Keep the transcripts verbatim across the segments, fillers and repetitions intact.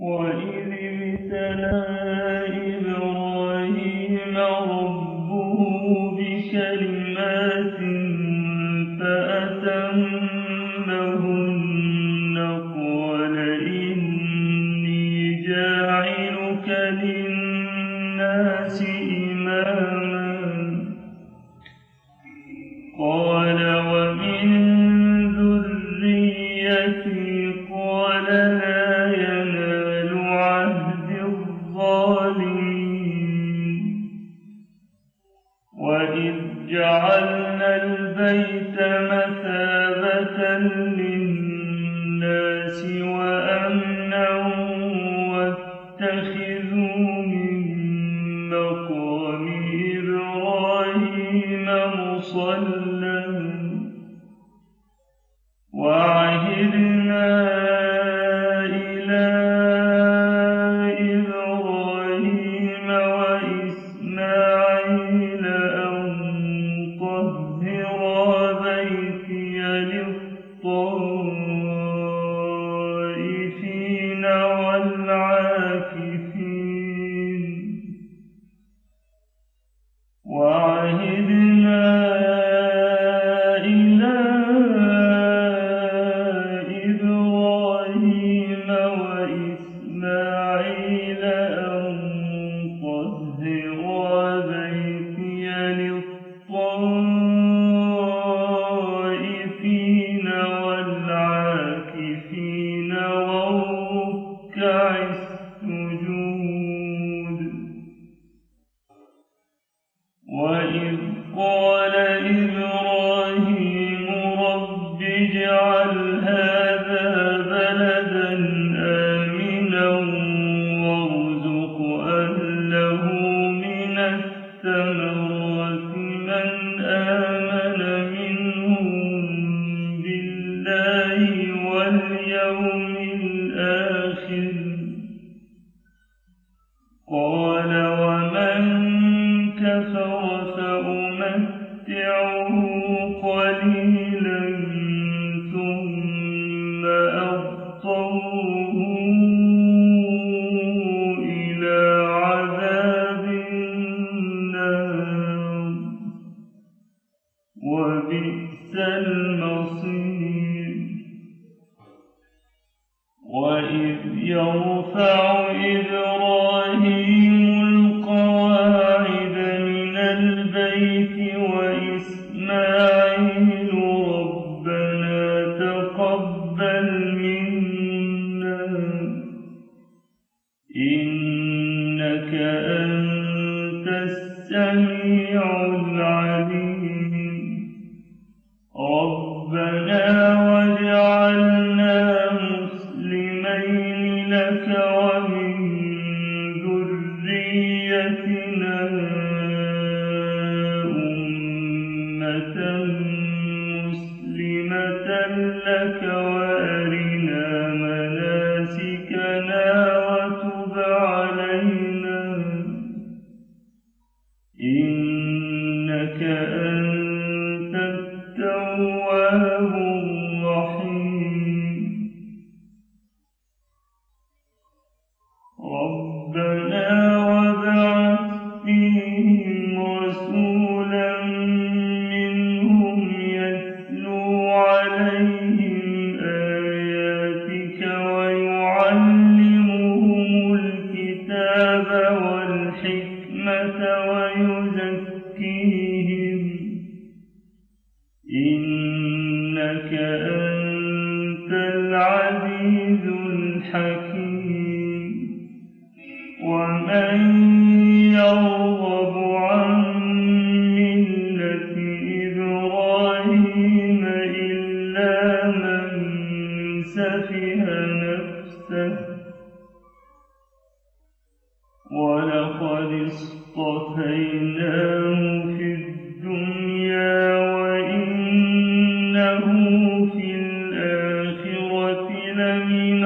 وإذ ابتلى إبراهيم ربه بكلمات فأتمهن قال إني جاعلك للناس إماما قال ومن ذريتي قال لا ينال عهد الظالمين وإذ جعلنا البيت مثابة للناس وأمنا واتخذوا من مقام إبراهيم مصلى وعهدنا إلى إبراهيم وإسماعيل أن طهرا بيتي للطائفين والعاكفين وعهدنا إلى إبراهيم وإسماعيل أن طهرا بيتي للطائفين والعاكفين والركع السجود وإذ قال إبراهيم رب اجعل هذا بلدا آمنا وارزق أهله من الثمرات من آمن منهم بالله واليوم الآخر قال ومن كفر فأمتعه قليلا ثم أضطره إلى عذاب النار وبئس المصير وإذ يرفع إبراهيم القواعد من البيت وإسماعيل ربنا تقبل منا إنك أنت السميع العليم ربنا واجعلنا مسلمين لك ومن ذريتنا أمة مسلمة لك وأرنا مناسكنا وتب علينا إنك أنت التواب الرحيم ربنا وابعث فيهم رسولا منهم يتلو عليهم آياتك ويعلمهم الكتاب والحكمة ويزكيهم إنك أنت العزيز الحكيم ومن يرغب عن ملة إبراهيم إلا من سفه نفسه ولقد اصطفيناه في الدنيا وإنه في الآخرة لمن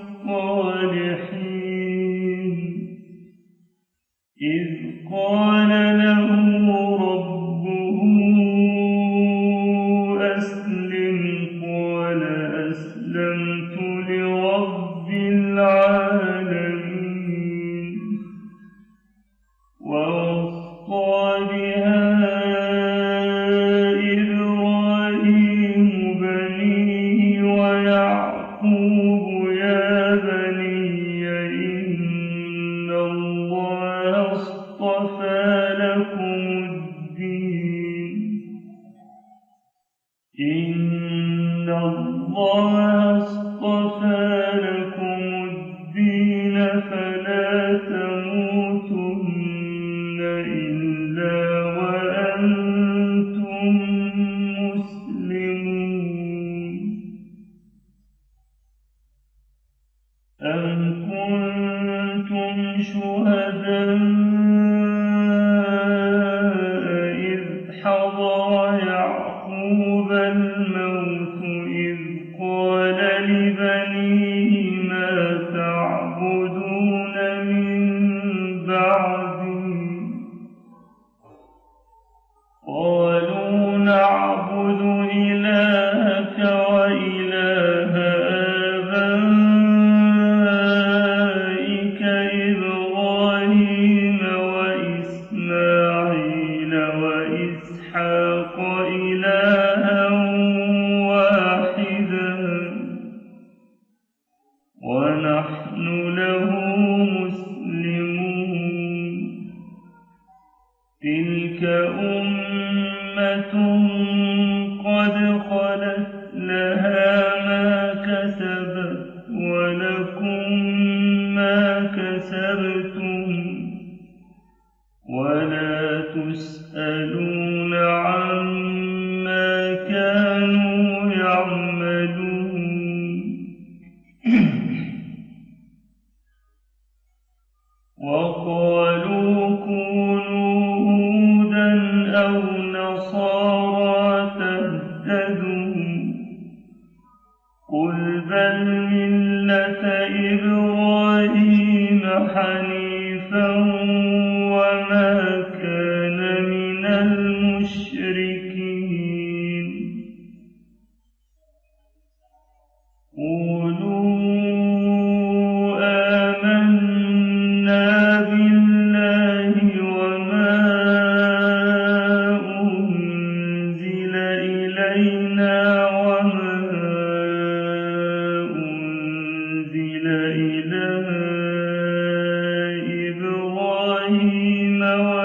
الصالحين إذ قال له ربه أسلم قال أسلمت لرب العالمين شهداء إذ حضر يعقوب الموت إذ قال لبنيه ما تعبدون من بعدي قالوا نعبد إلهك وإله آبائك إبراهيم وإسماعيل وإسحاق إلها واحدا ونحن له مسلمون تلك أمة قد خلت لها ما كسبت ولكم ما كسبتم ولا تسألون عما كانوا يعملون وقالوا كونوا هودا أو نصارى تهتدوا قل بل ملة إبراهيم حنيفا وما كان من المشركين قولوا آمنا بالله وما أنزل إلينا وما أنزل إلى إبراهيم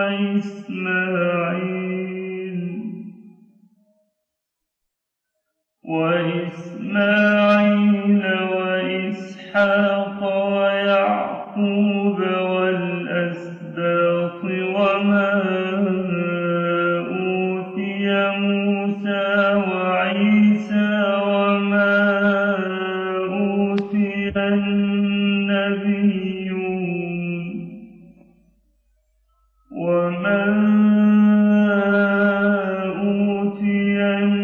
وإسماعيل وإسماعيل وإسحاق ويعقوب والأسباط وما أوتي موسى وعيسى وما أوتي النبيون وما أوتي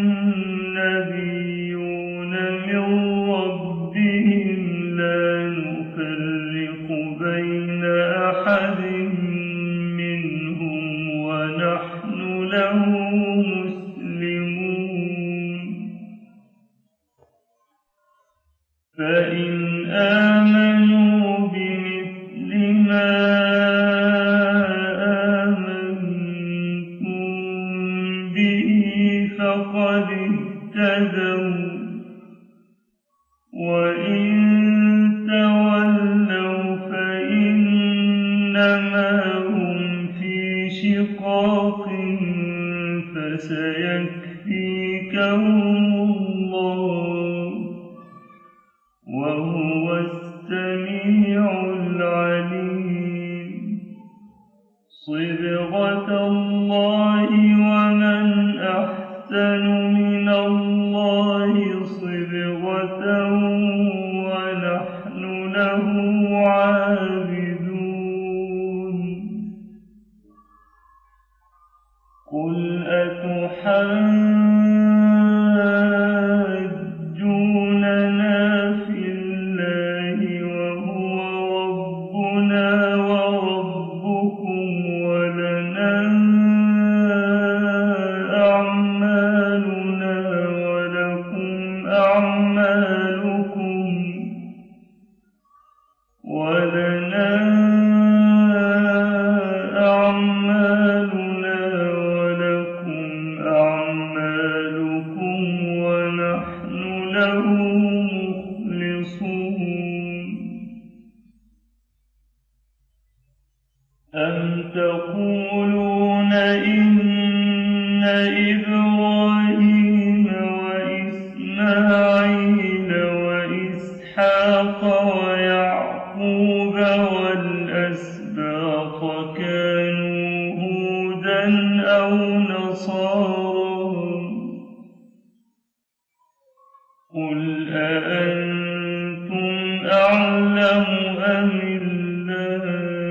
النبيون من ربهم لا نفرق بين أحد منهم ونحن له مسلمون فإن آمنوا بمثل ما آمنتم به فقد اهتدوا وإن تولوا فإنما هم في شقاق فسيكفيكهم الله وهو السميع العليم صبغة الله ومن أحسن من الله صبغة ونحن له عابدون قل أتحاجوننا في الله وهو ربنا وربكم ولنا أعمالنا ولكم أعمالكم ولنا أعمالنا ولكم أعمالكم ونحن له مخلصون أم تقولون إن إبراهيم وإسماعيل وإسحاق ويعقوب والأسباط كانوا هودا أو نصارى قل أأنتم أعلم أم الله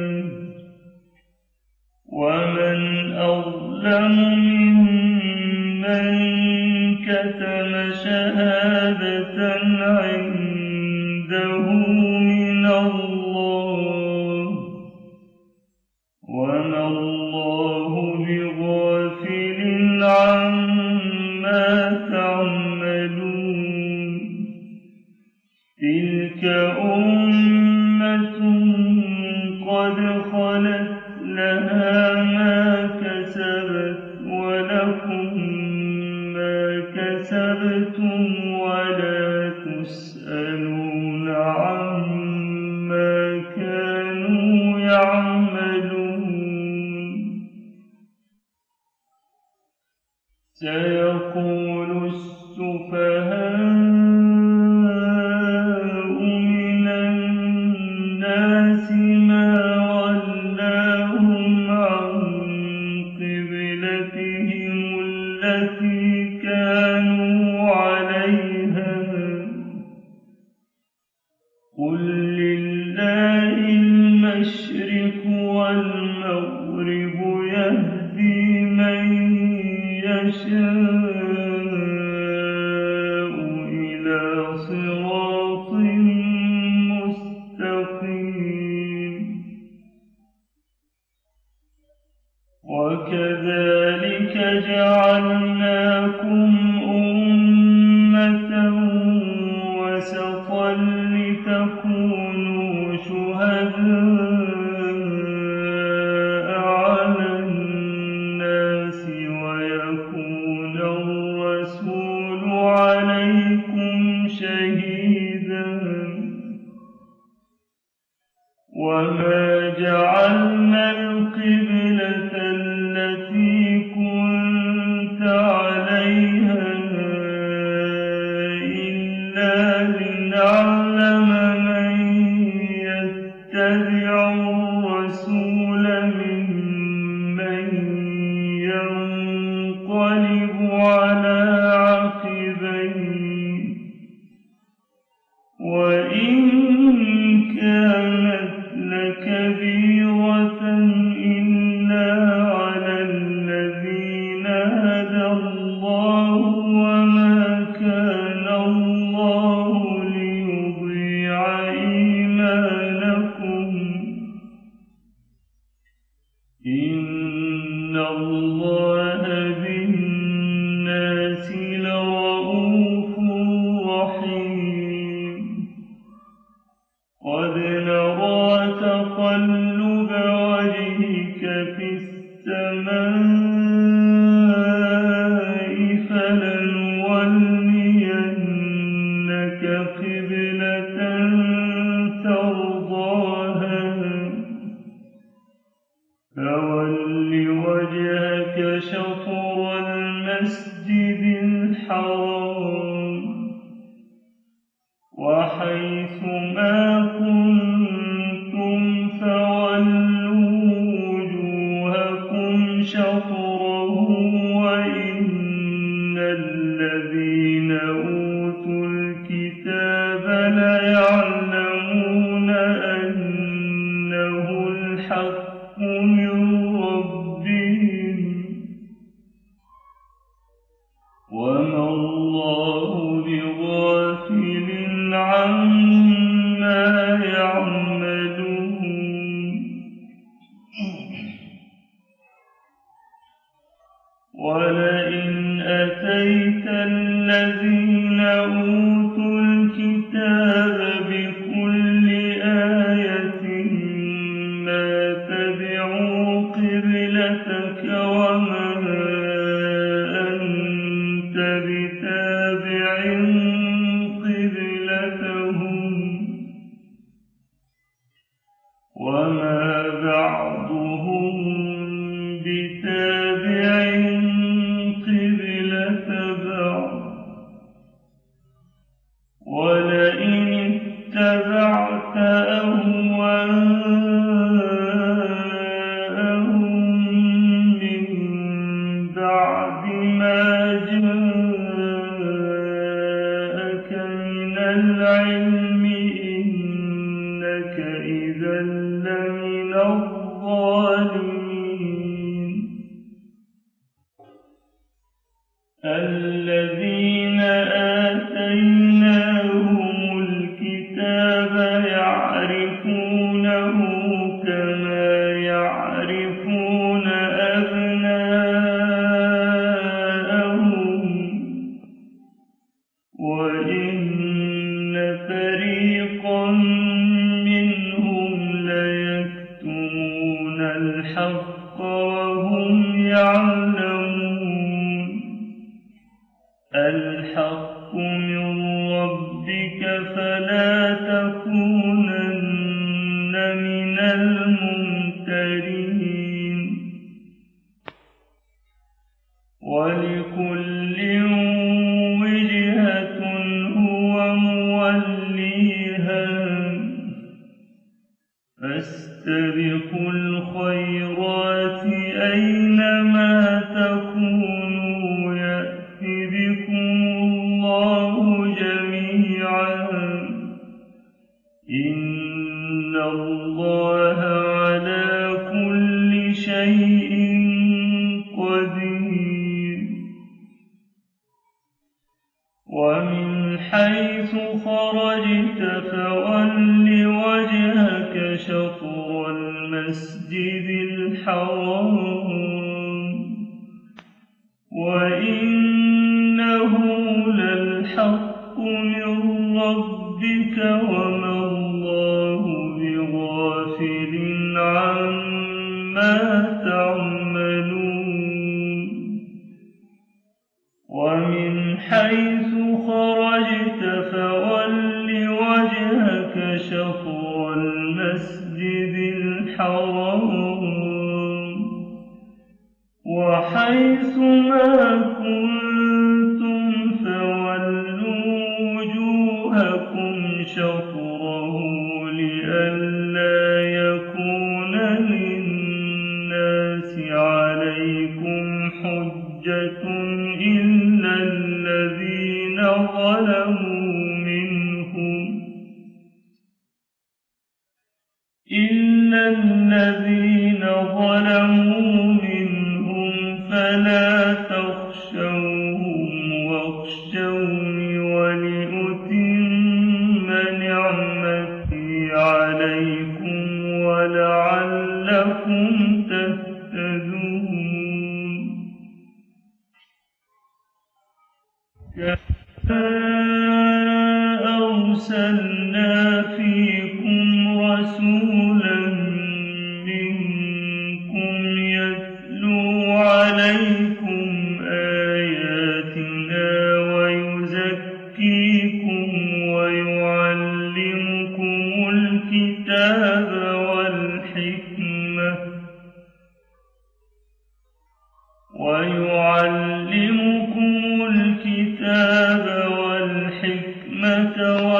الناس ما ولاهم عن قبلتهم التي كانوا عليها قل لله المشرق والمغرب يهدي من يشاء إلى صراط مستقيم وكذلك جعلناكم أمة وسطا لتكونوا شهداء على الناس ويكون الرسول عليكم شهيدا وما جعلنا القبلة التي كنت عليها إلا لنعلم من يتبع الرسول ممن ينقلب على عقبيه وإن كانت لكبيرة إلا على الذين هدى الله وما كان الله ليضيع إيمانكم إن الله بالناس لرءوف رحيم قد نرى تقلب وجهك في السماء فلنولينك قبلة ترضاها فول وجهك شطر المسجد الحرام وحيث ما كنتم فولوا وجوهكم شطره وإن الذين أوتوا الكتاب ليعلمون أنه الحق من ربهم وما الله بغافل عما يعملون ولئن أتيت الذين أوتوا الكتاب بكل آية ما تبعوا قبلتك وما أنت بتابع قبلتهم وما بعضهم بتابع قبلة بعض ولئن اتبعت أهواءهم من بعد ما جاءك من العلم إنك إذا لمن الظالمين الذين آتيناهم الكتاب يعرفونه كما يعرفون أبناءهم وإن فريقا منهم ليكتمون الحق وهم يعلمون الحق من ربك فلا تكونن من الممترين ولكل وجهة هو موليها فاستبقوا الخيرات أينما تكونوا يأت بكم الله جميعا إن الله على كل شيء قدير ومن حيث خرجت فول وجهك شطر المسجد الحرام وإنه للحق من ربك وما الله بغافل عما تعملون ومن حيث خرجت فول وجهك شطر المسجد الحرام وحيث ما كنتم فولوا وجوهكم شطره لئلا يكون للناس عليكم حجة إلا الذين ظلموا منهم إلا الذين ظلموا منهم فلا تخشوهم واخشوني ولأتم نعمتي عليكم ولعلكم تهتدون كما أرسلنا فيكم رسولا منكم يتلو عليكم آياتنا ويزكيكم ويعلمكم الكتاب والحكمة ويعلمكم الكتاب والحكمة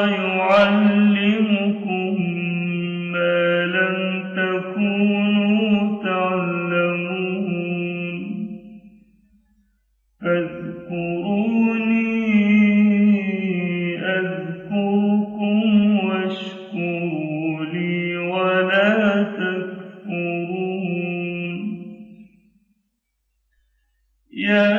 ويعلمكم ما لم تكونوا تعلمون فاذكروني أذكركم واشكروا لي ولا تكفرون يا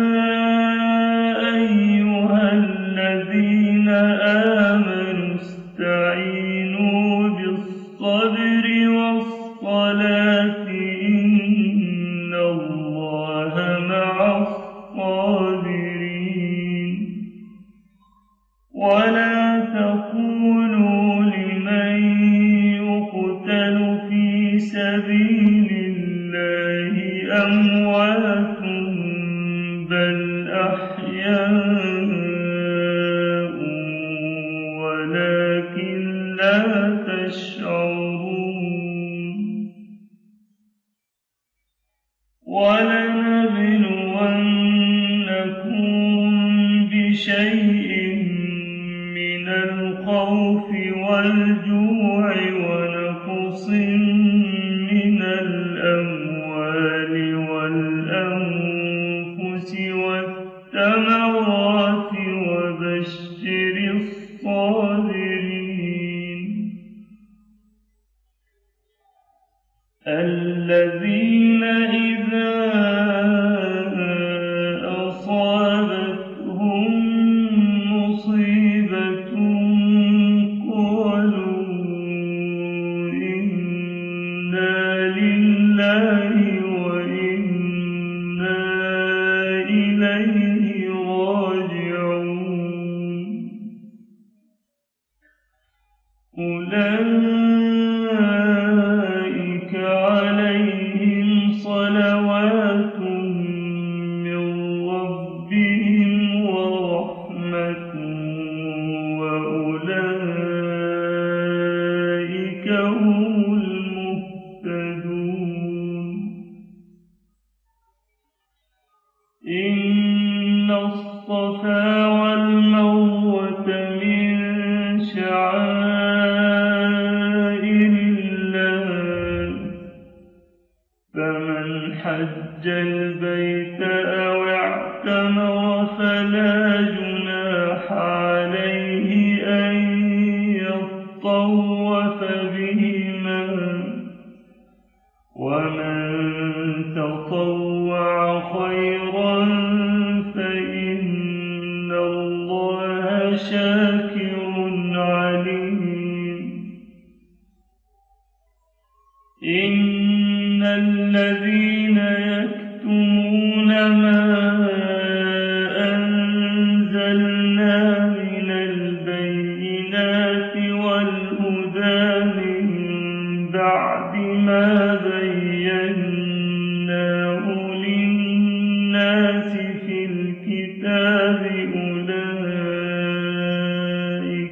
أيها الذين آمنوا استعينوا بالصبر والصلاة إن الله مع الصابرين ولا تقولوا لمن يقتل في سبيل الله أموات بل أحياء ولكن لا تشعرون ولنبلونكم بشيء من الخوف والجوع ونقص من الأموال والأنفس والثمرات وبشر الصابرين الذين إذا أصابتهم مصيبة قالوا إنا لله وإنا إليه راجعون أولئك عليهم صلوات من ربهم ورحمة وأولئك هم المهتدون حج البيت أو اعتمر فلا جناح عليه أن يطوف بهما، ومن تطوع خيرا فإن الله شاكر عليم. إن الذين يكتمون ما أنزلنا من البينات والهدى من بعد ما بيناه للناس في الكتاب أولئك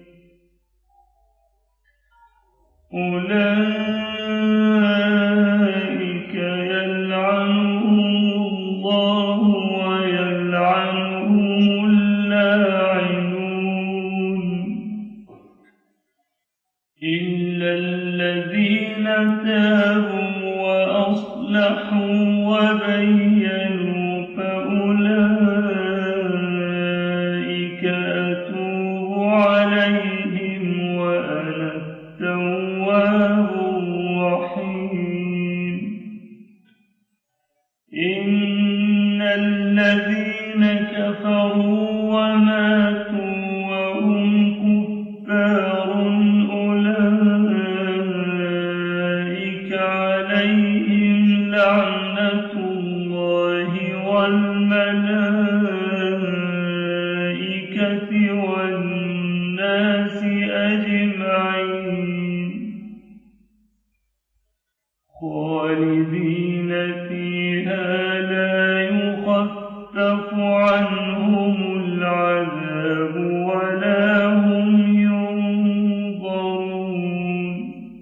أولئك يلعنهم الله ويلعنهم اللاعنون، إلا الذين تابوا وأصلحوا وبينوا فأولئك أتوب عليهم وأنا التواب الرحيم. إن الذين كفروا وماتوا وهم كفار أولئك عليهم لعنة الله والملائكة والناس أجمعين خالدين فيها لا يخفف عنهم العذاب ولا هم ينظرون.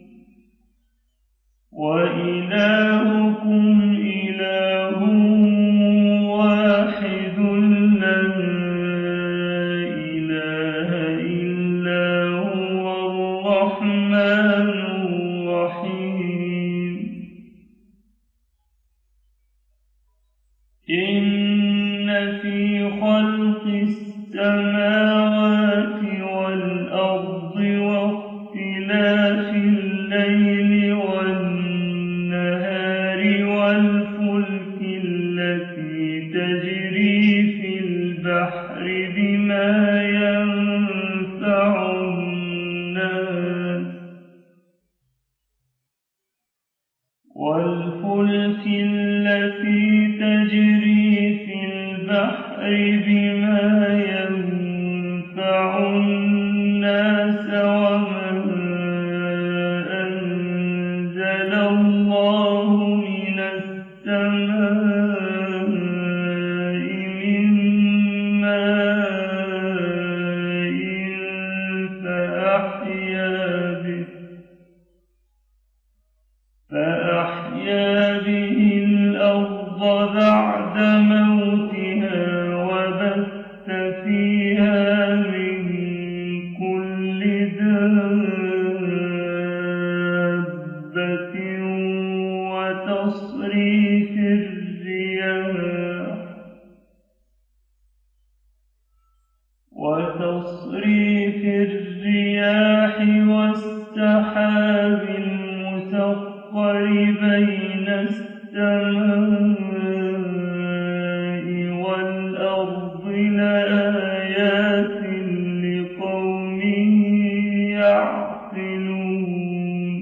وإلهكم إله واحد لا إله إلا هو الرحمن الرحيم. إن في خلق السماوات والأرض واختلاف الليل والنهار والفلك التي تجري في البحر بما ينفع الناس والفلك التي تجري في البحر بما ينفع الناس وما أنزل الله من السماء من ماء فأحيا به فأحيا به الأرض بعد موتها وبث فيها من كل دابة وتصريف الرياح وتصريف الرياح والسحاب المسخر بين السماء والأرض لآيات لقوم يعقلون.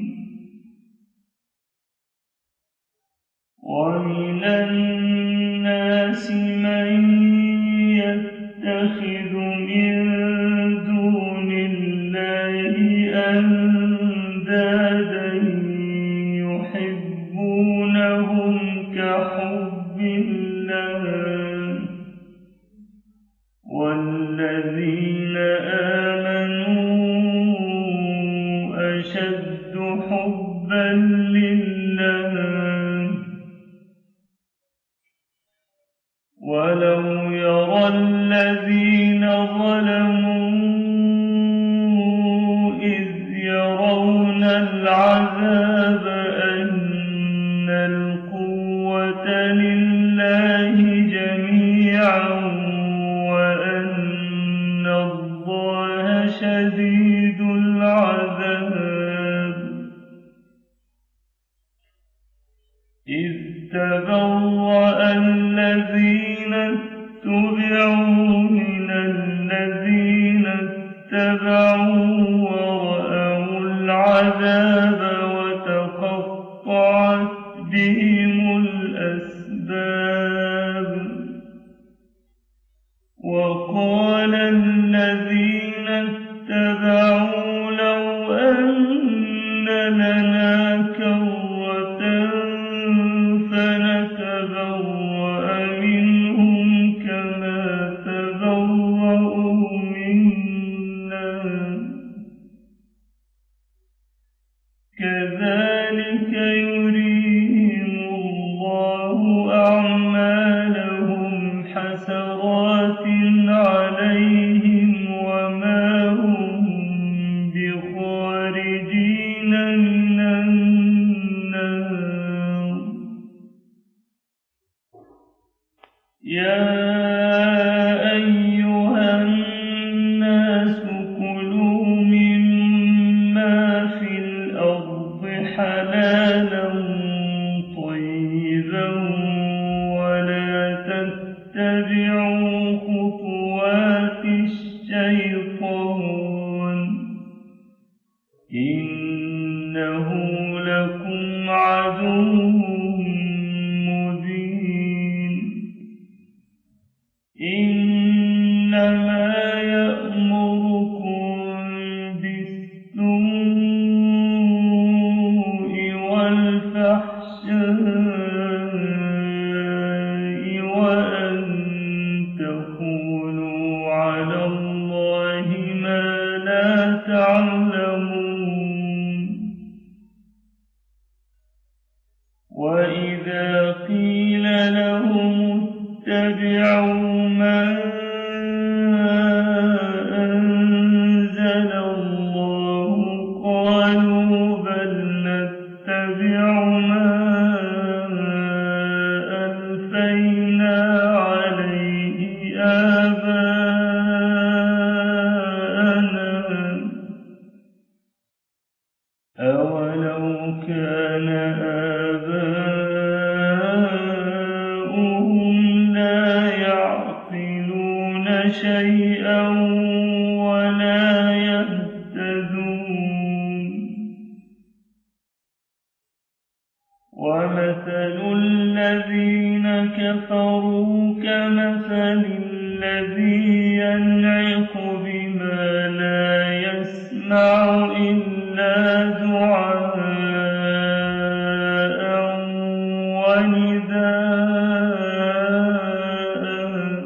ومن الناس من يتخذ من دون الله أندادا يحبونهم كحب الله والذين آمنوا أشد حبا لله. ولو يرى الذين ظلموا إذ يرون العذاب أن القوة لله جميعا وأن الله شديد العذاب إذ تبرأ الذين اتبعوا من الذين اتبعوا ورأوا العذاب وتقطعت بهم الأسباب وقال الذين اتبعوا لو أن لنا كرة فنتبرأ منهم كما تبرأوا منا كذلك يريهم الله أعمالهم حسرات عليهم وما هم بخارجين من النار يا أيها الناس كلوا مما في الأرض حلالا طيبا ولا تتبعوا خطوات الشيطان إنه لكم عدو مبين إنما يأمركم بالسوء والفحشاء وأن تقولوا على الله ما لا تعلمون وإذا قيل لهم اتبعوا ما أنزل الله قالوا بل نتبع ما ألفينا عليه آباءنا أولو كان آباؤهم لا يعقلون شيئا ولا يهتدون ومثل الذين كفروا كمثل الذي ينعق بما لا يسمع إلا دعاء ونداء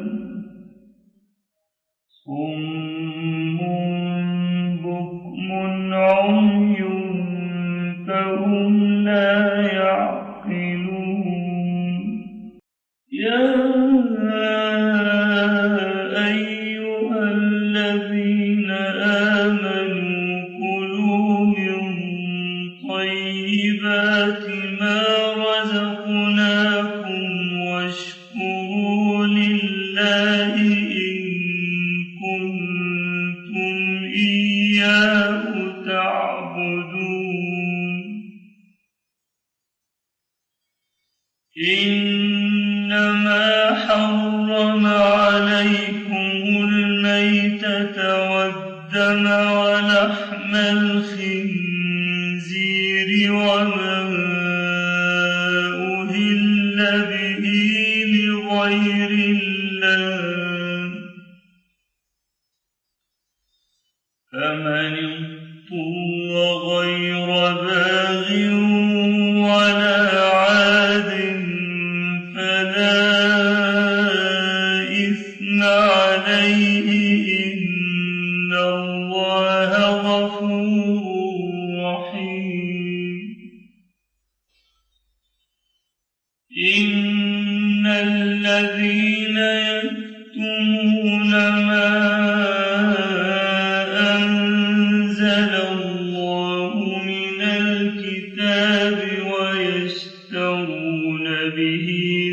صم بكم عمي فهم لا يعقلون يا أيها الذين آمنوا كلوا من طيبات ما رزقناكم واشكروا لله إن كنتم إياه تعبدون إنما حرم عليكم الميتة والدم ولحم الخنزير وما أهل به لغير الله فمن اضطر غير باغ ولا عاد فلا إثم عليه إن الله غفور رحيم إن الذين يكتمون ما أنزل الله من الكتاب ويشترون به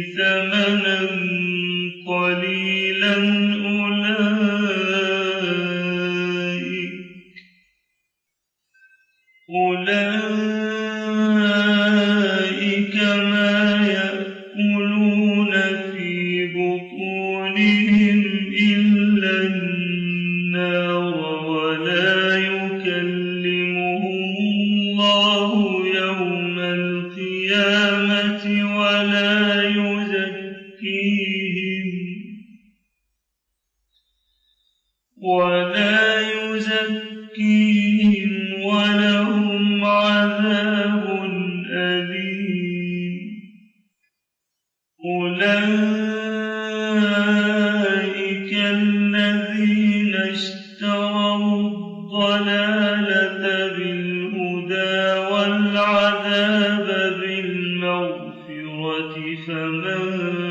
الله يوم القيامة ولا يزكيهم ولا يزكيهم ولهم عذاب أليم أولئك الذين اشتروا الضلالة بالهدى والعذاب بالمغفرة فمن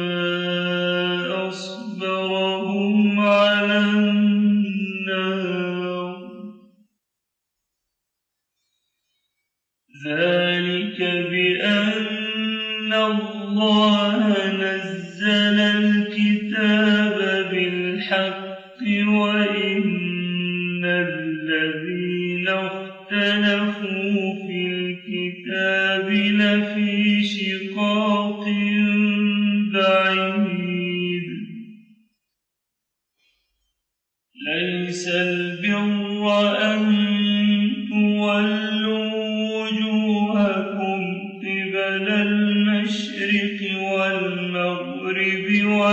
أصبرهم على النار ذلك بأن الله نزل الكتاب بالحق وإن الذين اختلفوا في الكتاب لفي شقاق بعيد ليس البر أن تولوا وجوهكم قبل المشرق والمغرب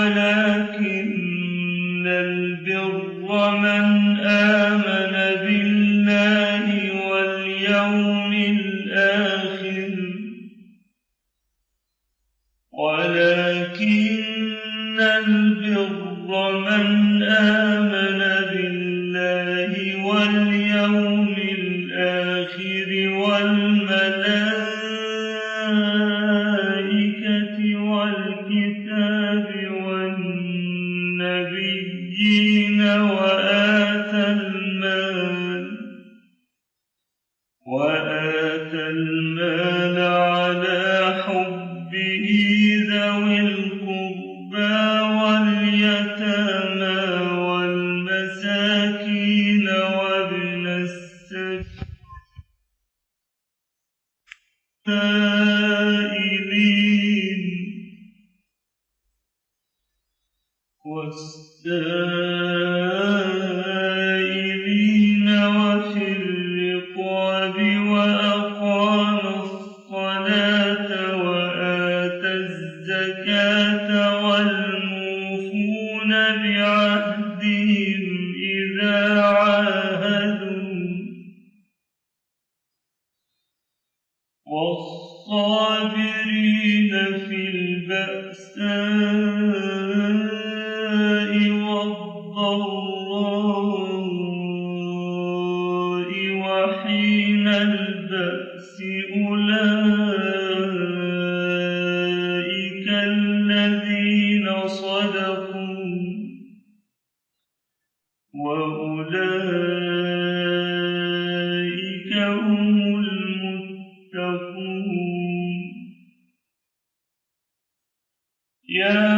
ولكن البر من آمن بالله واليوم الآخر ولكن البر من آمن بالله واليوم الآخر والملائكة والكتاب والنبيين وآتى المال وآتى المال على حبه ذوي القربى واليتامى والمساكين وابن السائلين والسائلين وفي الرقاب وأقام الصلاة وآتى الزكاة والموفون بعهدهم إذا عاهدوا والصابرين في البأساء والضراء وحين البأس أولئك الذين صدقوا وأولئك هم المتقون يا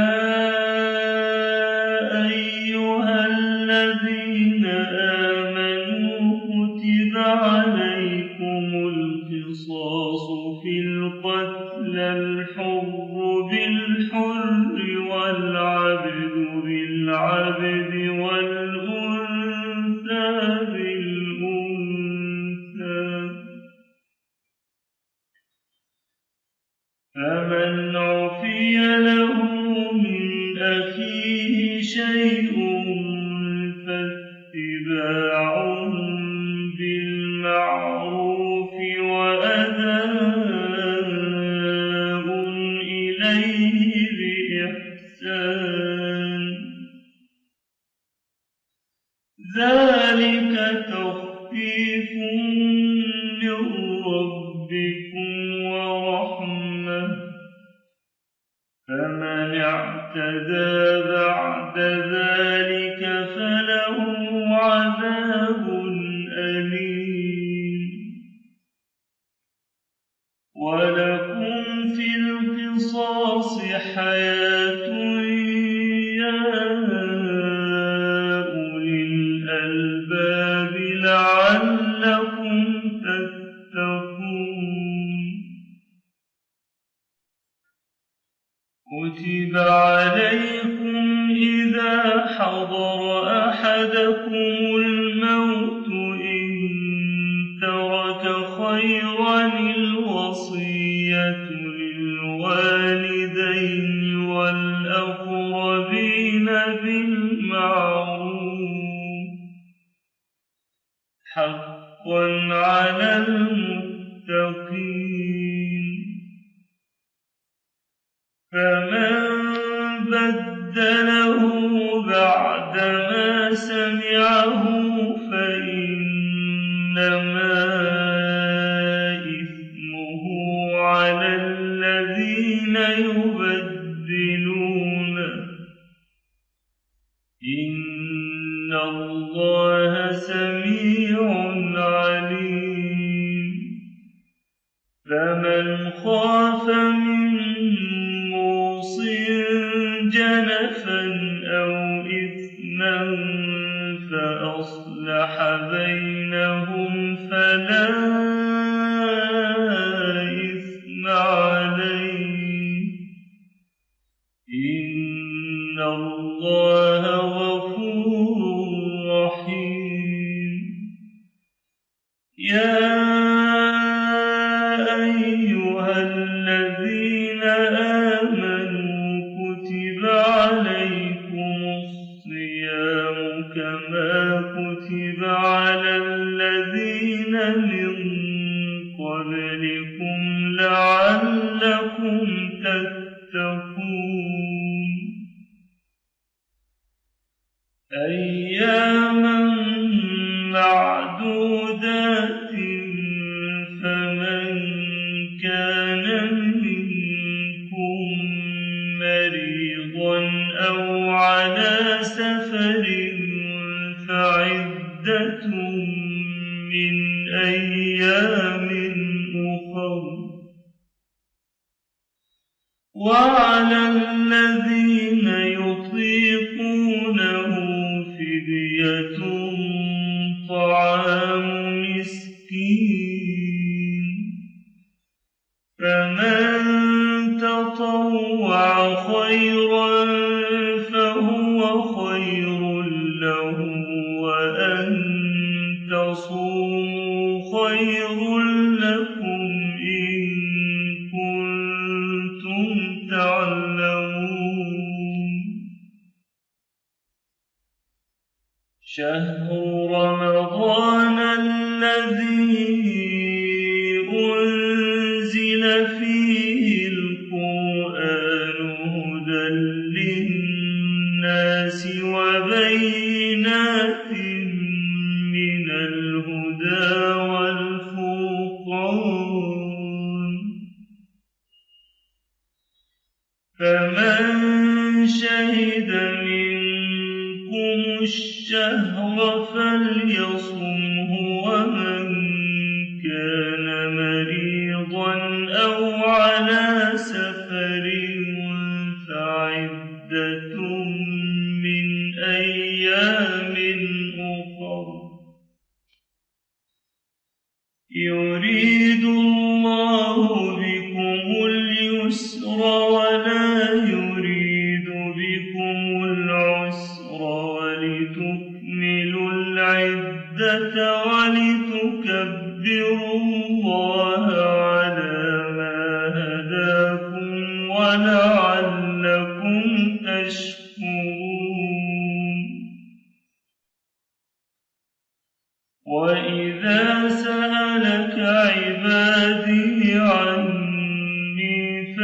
أيها الذين آمنوا كتب عليكم القصاص في القتلى الحر بالحر والعبد بالعبد والأنثى بالأنثى فمن عفي له من أخيه شيء فاتباع بالمعروف وأداء إليه بإحسان ذلك تخفيف من ربكم ورحمة فمن اعتدى بعد ذلك فله عذاب أليم ولكم في القصاص حياة يا أولي الألباب لعلكم تتقون كتب عليكم إذا حضر أحدكم الموت إن ترك خيرا فمن بدله بعدما سمعه فإنما إثمه على الذين يبدلونه إن الله سميع عليم فمن خاف من موصٍ جنفا أو إثما فأصلح بينهم فلا إثم عليه إن الله غفور رحيم يا أيها الذين آمنوا كتب عليكم الصيام كما كتب على الذين من قبلكم لعلكم تتقون أياما معدودات فمن كان منكم مريضا أو على سفر فعدة من أيام أخر وعلى الذين يطيقونه فدية طعام مسكين فمن تطوع خيرا فهو خير له وأن تصوموا خير لكم إن كنتم تعلمون شهر رمضان الذي أنزل فيه القرآن هدى للناس وبينات من الهدى والفرقان فمن شهد منكم الشهر فليصمه ومن كان مريضا أو على سفر فعدة من أيام أخر يريد الله بكم اليسر ولا يريد بكم العسر ولتكملوا العدة ولتكبروا الله على ما هداكم ولعلكم تشكرون وإذا سألك عبادي عني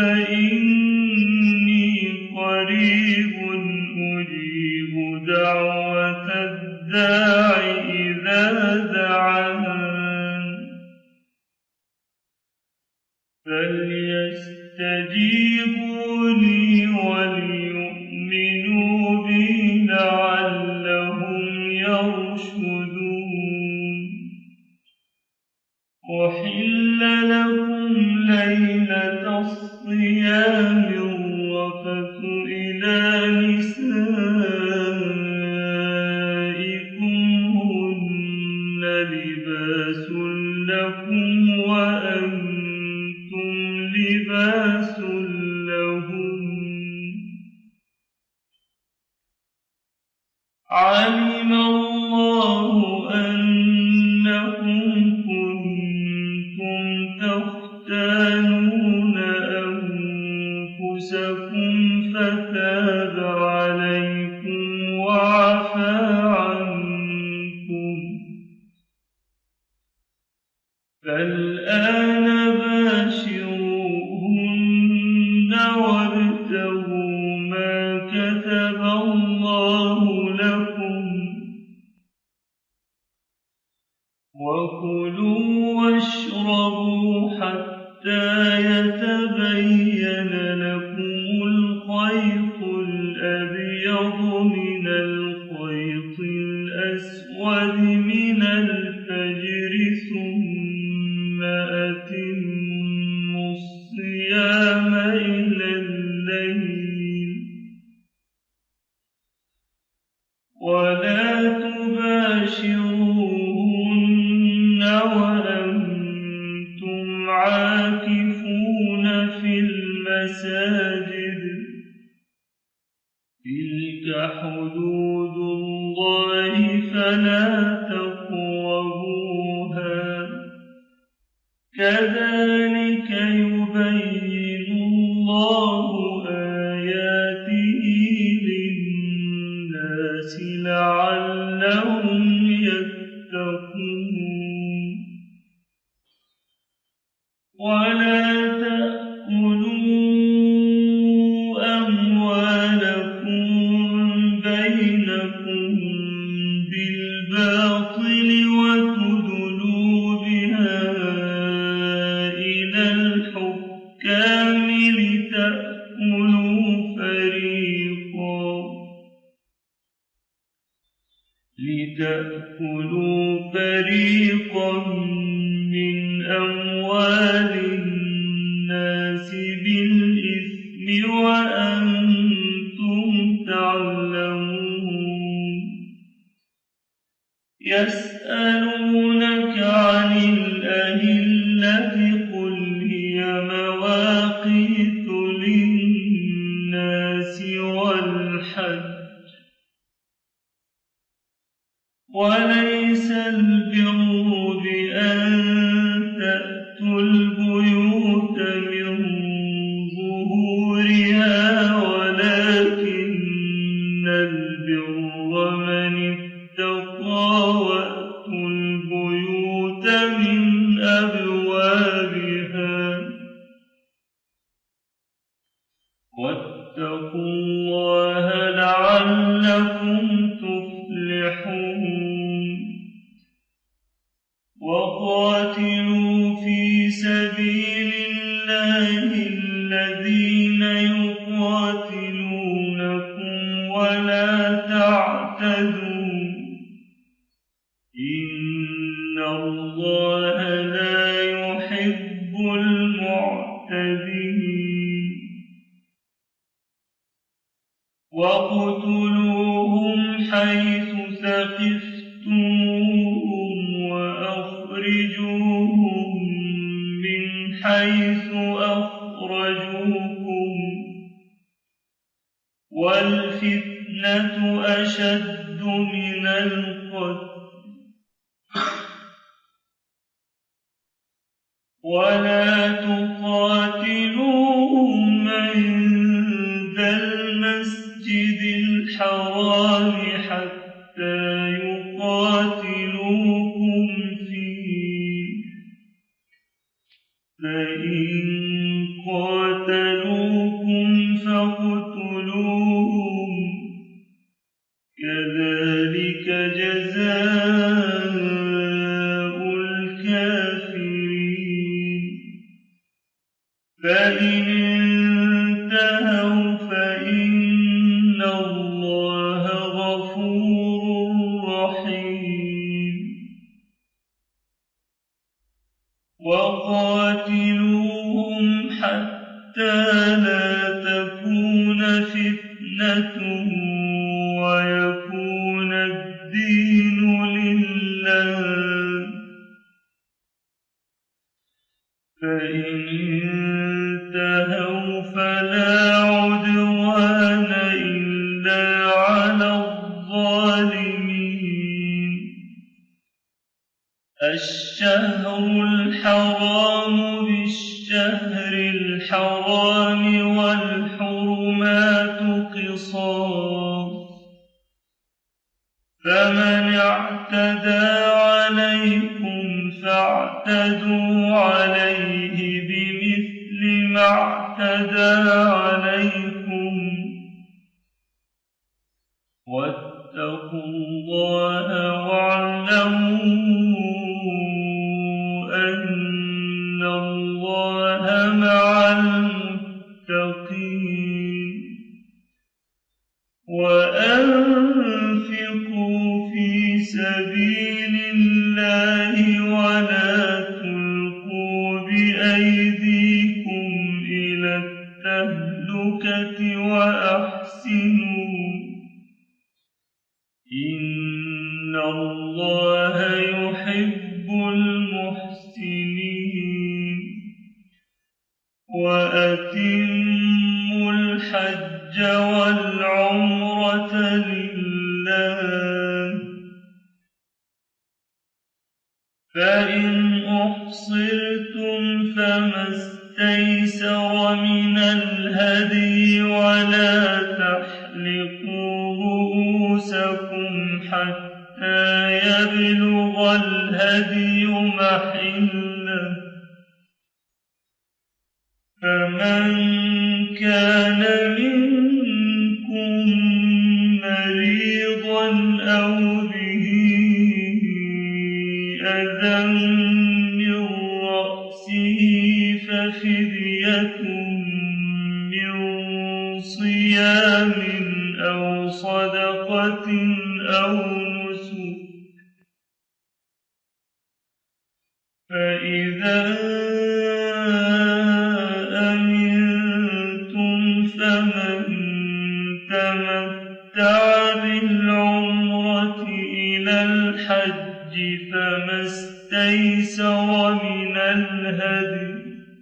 فإني قريب أجيب دعوة الداع إذا دعان فليستجيبوا لي وليؤمنوا بي لعلهم يرشدون أحل لكم ليلة الصيام الرفث إلى نسائكم هن لباس لكم وأنتم لباس لهم علم الله أنكم كنتم تختانون أنفسكم فتاب عليكم وعفى عنكم فالآن وكلوا واشربوا حتى يتبين لكم الخيط الأبيض من الخيط الأسود من الفجر ثم أتموا الصيام إلى الليل ولا تباشروهن وأنتم عاكفون في المساجد تلك حدود الله فلا تقربوها كذلك يبين الله آياته للناس لعلهم يتقون ولا تأكلوا أموالكم بينكم بالباطل وتدلوا بها إلى الحكام لتأكلوا فريقا لتأكلوا فريقا من أموال الناس بالإثم وأنتم تعلمون يسألونك عن الأهلة قل هي مواقيت للناس والحج وليس البر بأن تأتوا البيوت من ظهورها ولكن البر من اتقى وأتوا البيوت من أبوابها واتقوا الله لعلكم تفلحون وقاتلوا في سبيل الله الذين يقاتلونكم ولا تعتدوا إن الله لا يحب المعتدين واقتلوهم حيث ثقفتموهم وأخرجوهم من حيث أخرجوكم والفتنة أشد من القتل ولا تقاتلوهم عند المسجد الحرام حتى يقاتلوكم فيه فإن قاتلوكم فاقتلوهم كذلك جزاء الكافرين فإن انتهوا فإن الله غفور رحيم وقاتلوهم حتى لا تكون فتنة ويكون الدين لله فإن انتهوا فلا عدوان إلا على الظالمين الشهر الحرام بالشهر الحرام والحرمات قصاص فمن اعتدى عليكم فاعتدوا عليه بمثل ما اعتدى عليكم واتقوا الله واعلموا مع المتقين وأنفقوا في سبيل الله ولا تلقوا بأيديكم إلى التهلكة وأحسنوا إن الله يحب المحسنين وأتموا الحج والعمرة لله فإن أحصرتم فما استيسر من الهدي ولا تحلقوا رؤوسكم حتى يبلغ الهدي محله فمن كان منكم مريضا أو به أذى من رأسه ففدية من صيام أو صدقة أو نسك فإذا أمنتم فمن تمتع بالعمرة إلى الحج فما استيسر من الهدي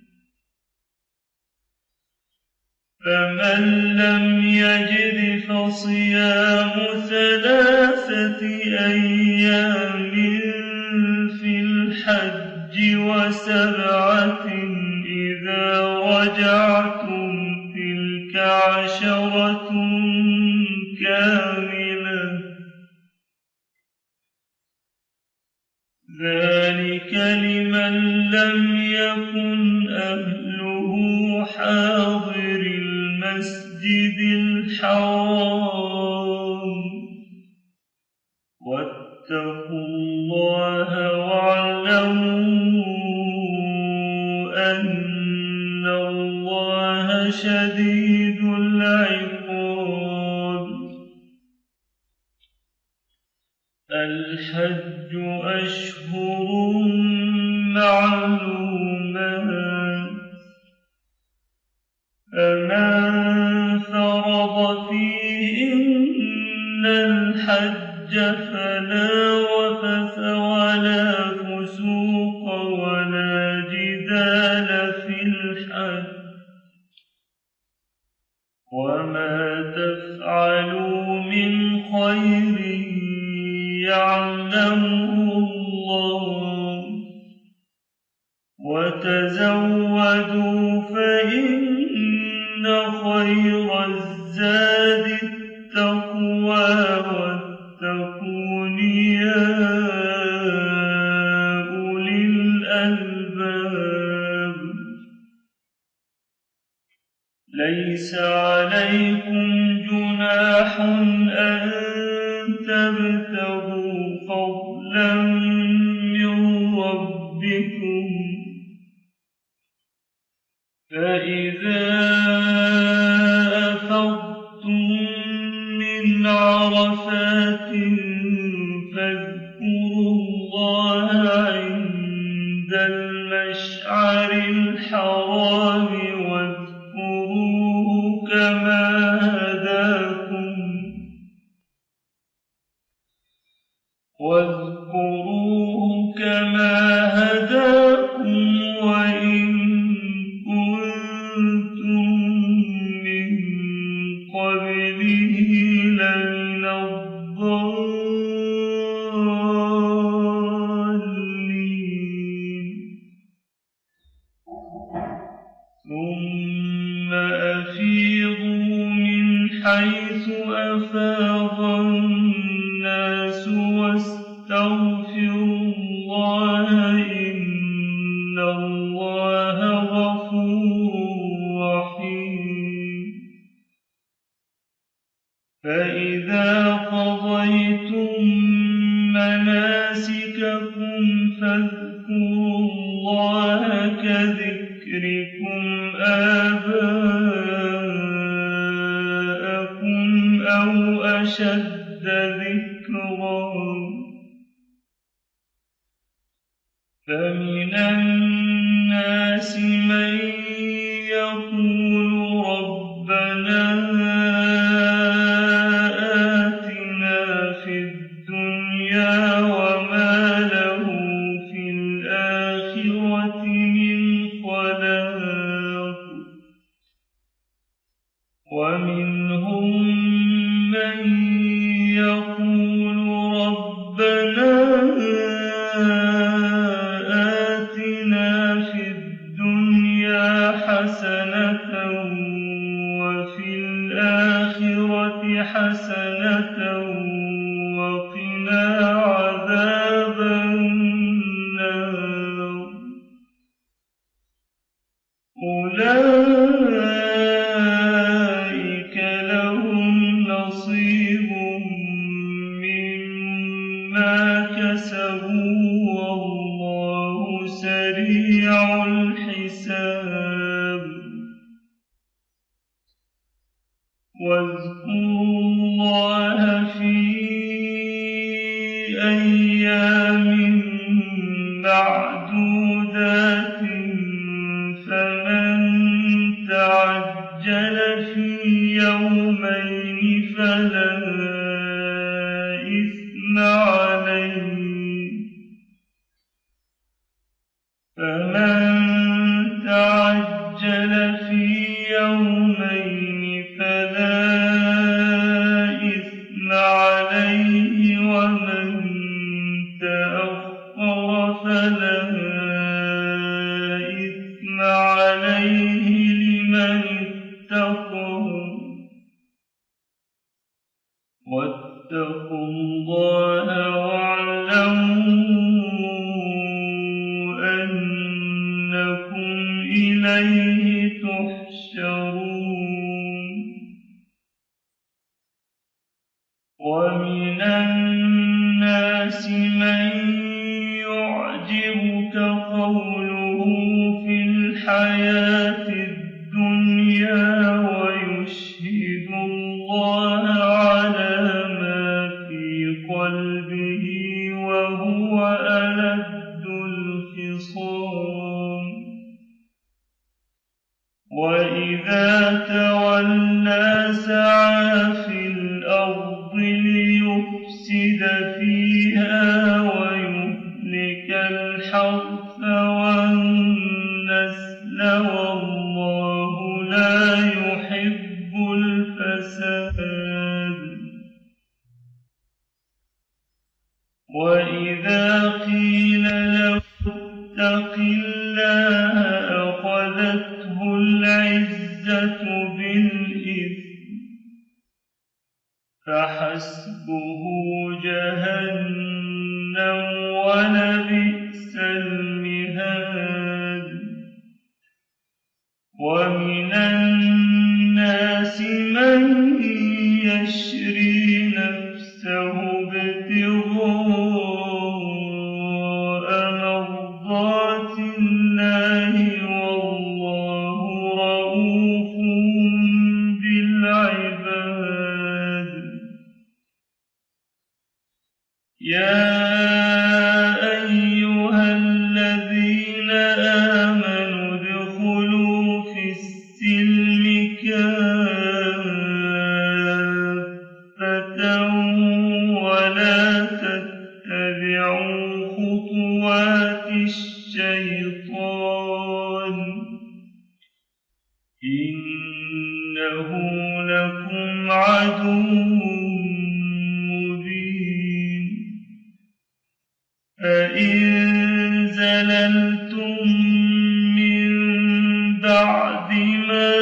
فمن لم يجد فصيام ثلاثة أيام في الحج وسبعة إذا رجعتم تلك عشرة كاملة ذلك لمن لم يكن أهله حاضر المسجد الحرام واتقوا الله واعلموا أن الله شديد العقاب الحج أشهر معلومات فمن فرض فيهن الحج فلا رفث ولا فسوق ولا جدال في الحج وما تفعلوا من خير يعلمه الله وتزودوا فإن خير الزاد التقوى واتقون يا أولي الألباب ليس عليكم جناح أن تبتغوا فضلا من ربكم فإذا أفضتم من عرفات فاذكروا الله عند المشعر الحرام واذكروه كما هداكم واذكروه كما هداكم وإن كنتم من قبله لمن الضالين ثم أفيضوا من حيث أفاض الناس واستغفروا الله إن الله غفور رحيم فإذا قضيتم مناسككم فاذكروا الله كذكركم آباءكم أو أشد ذكرا فمن الناس من يقول ربنا آتنا في الدنيا وما له في الآخرة من خلاق ومنهم من يقول ربنا آتنا في الدنيا حسنة وفي الآخرة حسنة وقنا عذاب النار أولئك لهم نصيب مما كسبوا والله سريع الحساب واذكروا الله في أيام معدودات فمن تعجل في يومين فلا إثم عليه فمن تعجل في يومين فلا إثم عليه ومن تأخر فلا إثم عليه لمن اتقى واتقوا الله واعلموا أنكم إليه تحشرون ومن الناس من يعجبك قوله في الحياة الدنيا ويشهد الله على ما في قلبه وهو ألد الخصام وإذا تولى سعى في الأرض ليفسد فيها ويهلك الحرث والنسل والله لا يحب الفساد وإذا قيل له اتق الله أخذته العزة بالإثم فحسبه جهنم ولبئس المهاد ومن الناس من يشري نفسه ابتغاء مرضات الله والله رؤوف بالعباد يا أيها الذين آمنوا ادخلوا في السلم كافة ولا تتبعوا خطوات الشيطان إنه لكم عدو مبين فإن زللتم من بعد ما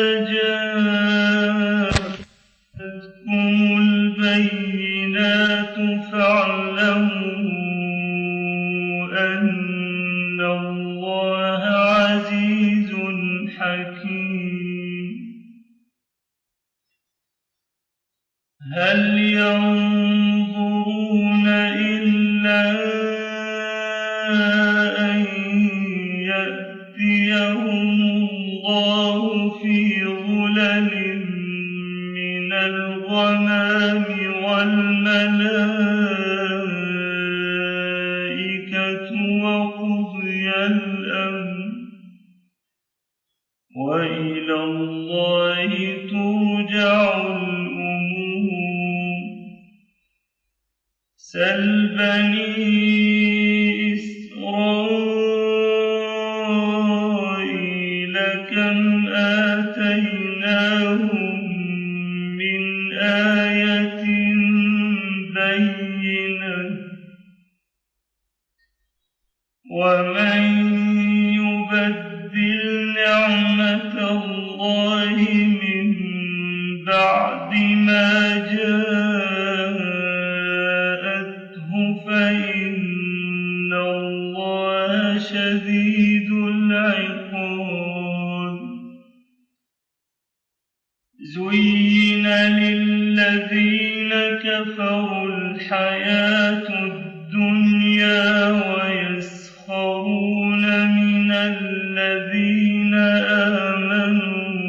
جاءتكم البينات فاعلموا أن الله عزيز حكيم هل ينظرون إلا أن يأتيهم الله الله في ظلل من الغمام والملائكة وقضي الأمر وإلى الله ترجع الأمور سل بني إسرائيل كم آتيناهم من آية بينة ومن يبدل نعمة الله من بعد ما جاءته فإن الله شديد العقاب زين للذين كفروا الحياة الدنيا ويسخرون من الذين آمنوا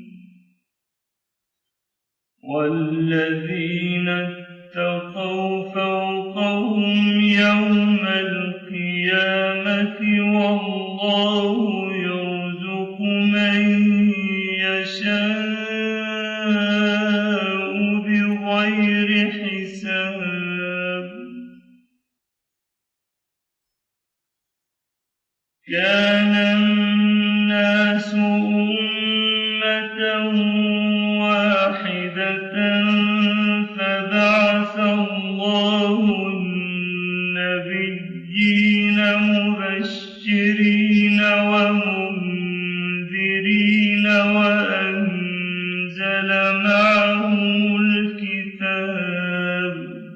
والذين اتقوا فوقهم يوم القيامة والله يرزق من يشاء بغير حساب كان الناس أمة واحدة فبعث الله النبيين مبشرين ومنذرين وأنزل معهم الكتاب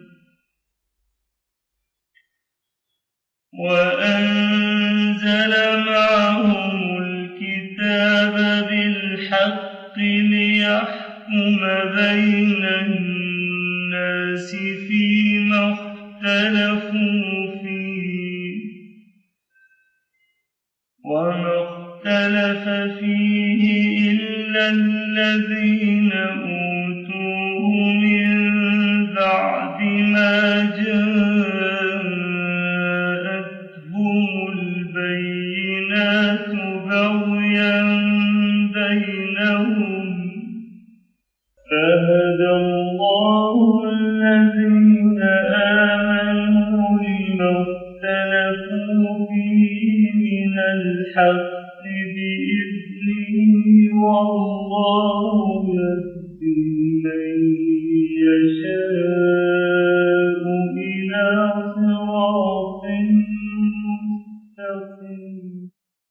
وأنزل معهم الكتاب بالحق ليحكم بين الناس فيما اختلفوا فيه وما اختلف فيه إلا الذين أوتوه من بعد ما جاءتهم البينات بغيا بينهم فهدى الله الذين آمنوا لما اختلفوا فيه من الحق بإذنه والله يهدي